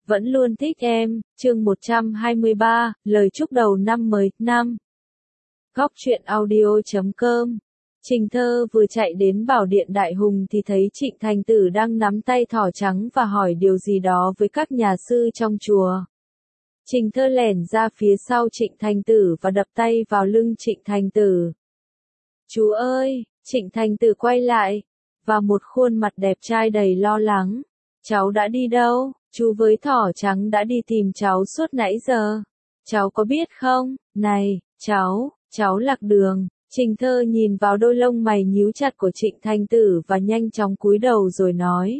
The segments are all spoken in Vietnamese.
vẫn luôn thích em, chương 123, lời chúc đầu năm mới, năm. Góc truyện audio.com. Trình Thơ vừa chạy đến Bảo Điện Đại Hùng thì thấy Trịnh Thành Tử đang nắm tay thỏ trắng và hỏi điều gì đó với các nhà sư trong chùa. Trình Thơ lẻn ra phía sau Trịnh Thành Tử và đập tay vào lưng Trịnh Thành Tử. Chú ơi, Trịnh Thành Tử quay lại, và một khuôn mặt đẹp trai đầy lo lắng. Cháu đã đi đâu? Chú với thỏ trắng đã đi tìm cháu suốt nãy giờ. Cháu có biết không? Này, cháu lạc đường. Trình Thơ nhìn vào đôi lông mày nhíu chặt của Trịnh Thành Tử và nhanh chóng cúi đầu rồi nói.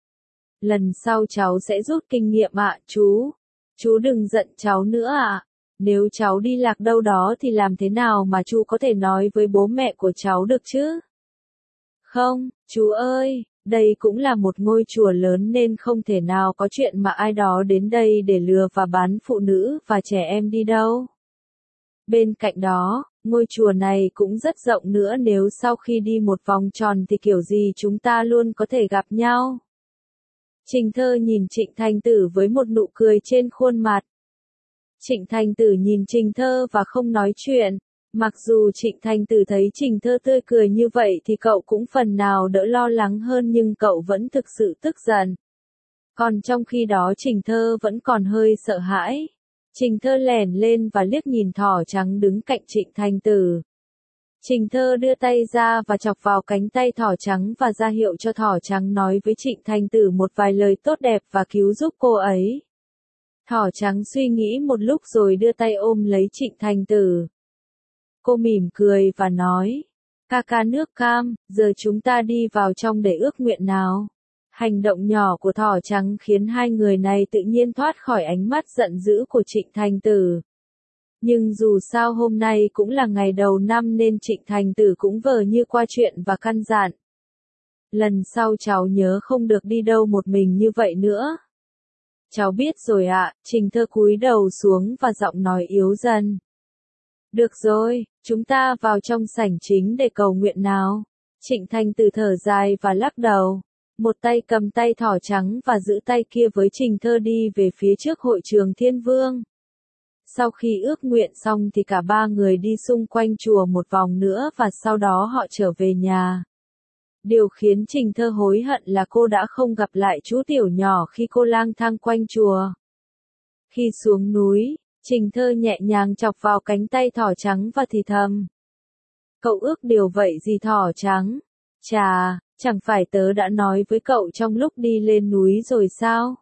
Lần sau cháu sẽ rút kinh nghiệm ạ, chú. Chú đừng giận cháu nữa ạ. Nếu cháu đi lạc đâu đó thì làm thế nào mà chú có thể nói với bố mẹ của cháu được chứ? Không, chú ơi, đây cũng là một ngôi chùa lớn nên không thể nào có chuyện mà ai đó đến đây để lừa và bán phụ nữ và trẻ em đi đâu. Bên cạnh đó, ngôi chùa này cũng rất rộng nữa, nếu sau khi đi một vòng tròn thì kiểu gì chúng ta luôn có thể gặp nhau. Trình Thơ nhìn Trịnh Thành Tử với một nụ cười trên khuôn mặt. Trịnh Thành Tử nhìn Trình Thơ và không nói chuyện. Mặc dù Trịnh Thành Tử thấy Trình Thơ tươi cười như vậy thì cậu cũng phần nào đỡ lo lắng hơn, nhưng cậu vẫn thực sự tức giận. Còn trong khi đó Trình Thơ vẫn còn hơi sợ hãi. Trình Thơ lẻn lên và liếc nhìn thỏ trắng đứng cạnh Trịnh Thành Tử. Trình Thơ đưa tay ra và chọc vào cánh tay thỏ trắng và ra hiệu cho thỏ trắng nói với Trịnh Thành Tử một vài lời tốt đẹp và cứu giúp cô ấy. Thỏ trắng suy nghĩ một lúc rồi đưa tay ôm lấy Trịnh Thành Tử. Cô mỉm cười và nói, ca ca nước cam, giờ chúng ta đi vào trong để ước nguyện nào. Hành động nhỏ của thỏ trắng khiến hai người này tự nhiên thoát khỏi ánh mắt giận dữ của Trịnh Thành Tử. Nhưng dù sao hôm nay cũng là ngày đầu năm nên Trịnh Thành Tử cũng vờ như qua chuyện và căn dặn. Lần sau cháu nhớ không được đi đâu một mình như vậy nữa. Cháu biết rồi ạ, Trình Thơ cúi đầu xuống và giọng nói yếu dần. Được rồi, chúng ta vào trong sảnh chính để cầu nguyện nào. Trịnh Thành Tử thở dài và lắc đầu. Một tay cầm tay thỏ trắng và giữ tay kia với Trình Thơ đi về phía trước hội trường Thiên Vương. Sau khi ước nguyện xong thì cả ba người đi xung quanh chùa một vòng nữa và sau đó họ trở về nhà. Điều khiến Trình Thơ hối hận là cô đã không gặp lại chú tiểu nhỏ khi cô lang thang quanh chùa. Khi xuống núi, Trình Thơ nhẹ nhàng chọc vào cánh tay thỏ trắng và thì thầm. Cậu ước điều vậy gì thỏ trắng? Chà, chẳng phải tớ đã nói với cậu trong lúc đi lên núi rồi sao?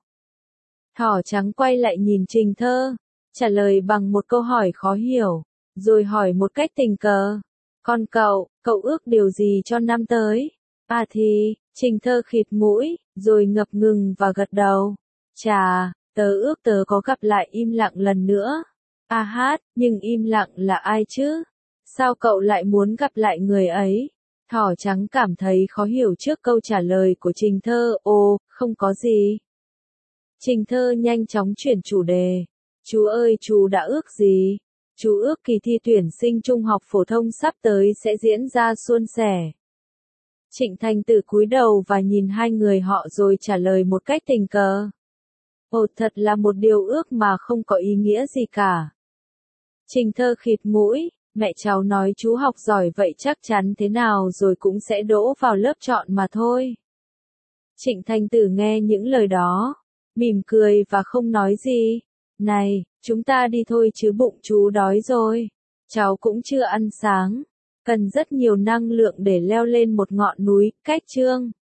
Thỏ trắng quay lại nhìn Trình Thơ, trả lời bằng một câu hỏi khó hiểu, rồi hỏi một cách tình cờ. Còn cậu ước điều gì cho năm tới? À thì, Trình Thơ khịt mũi, rồi ngập ngừng và gật đầu. Chà, tớ ước tớ có gặp lại im lặng lần nữa. À hát, nhưng im lặng là ai chứ? Sao cậu lại muốn gặp lại người ấy? Thỏ trắng cảm thấy khó hiểu trước câu trả lời của Trình Thơ. Ồ, không có gì. Trình Thơ nhanh chóng chuyển chủ đề. Chú ơi, chú đã ước gì? Chú ước kỳ thi tuyển sinh trung học phổ thông sắp tới sẽ diễn ra suôn sẻ. Trịnh Thành Tử cúi đầu và nhìn hai người họ rồi trả lời một cách tình cờ. Ồ, thật là một điều ước mà không có ý nghĩa gì cả. Trình Thơ khịt mũi, mẹ cháu nói chú học giỏi vậy chắc chắn thế nào rồi cũng sẽ đỗ vào lớp chọn mà thôi. Trịnh Thành Tử nghe những lời đó, mỉm cười và không nói gì. Này, chúng ta đi thôi chứ bụng chú đói rồi. Cháu cũng chưa ăn sáng. Cần rất nhiều năng lượng để leo lên một ngọn núi, cách chương.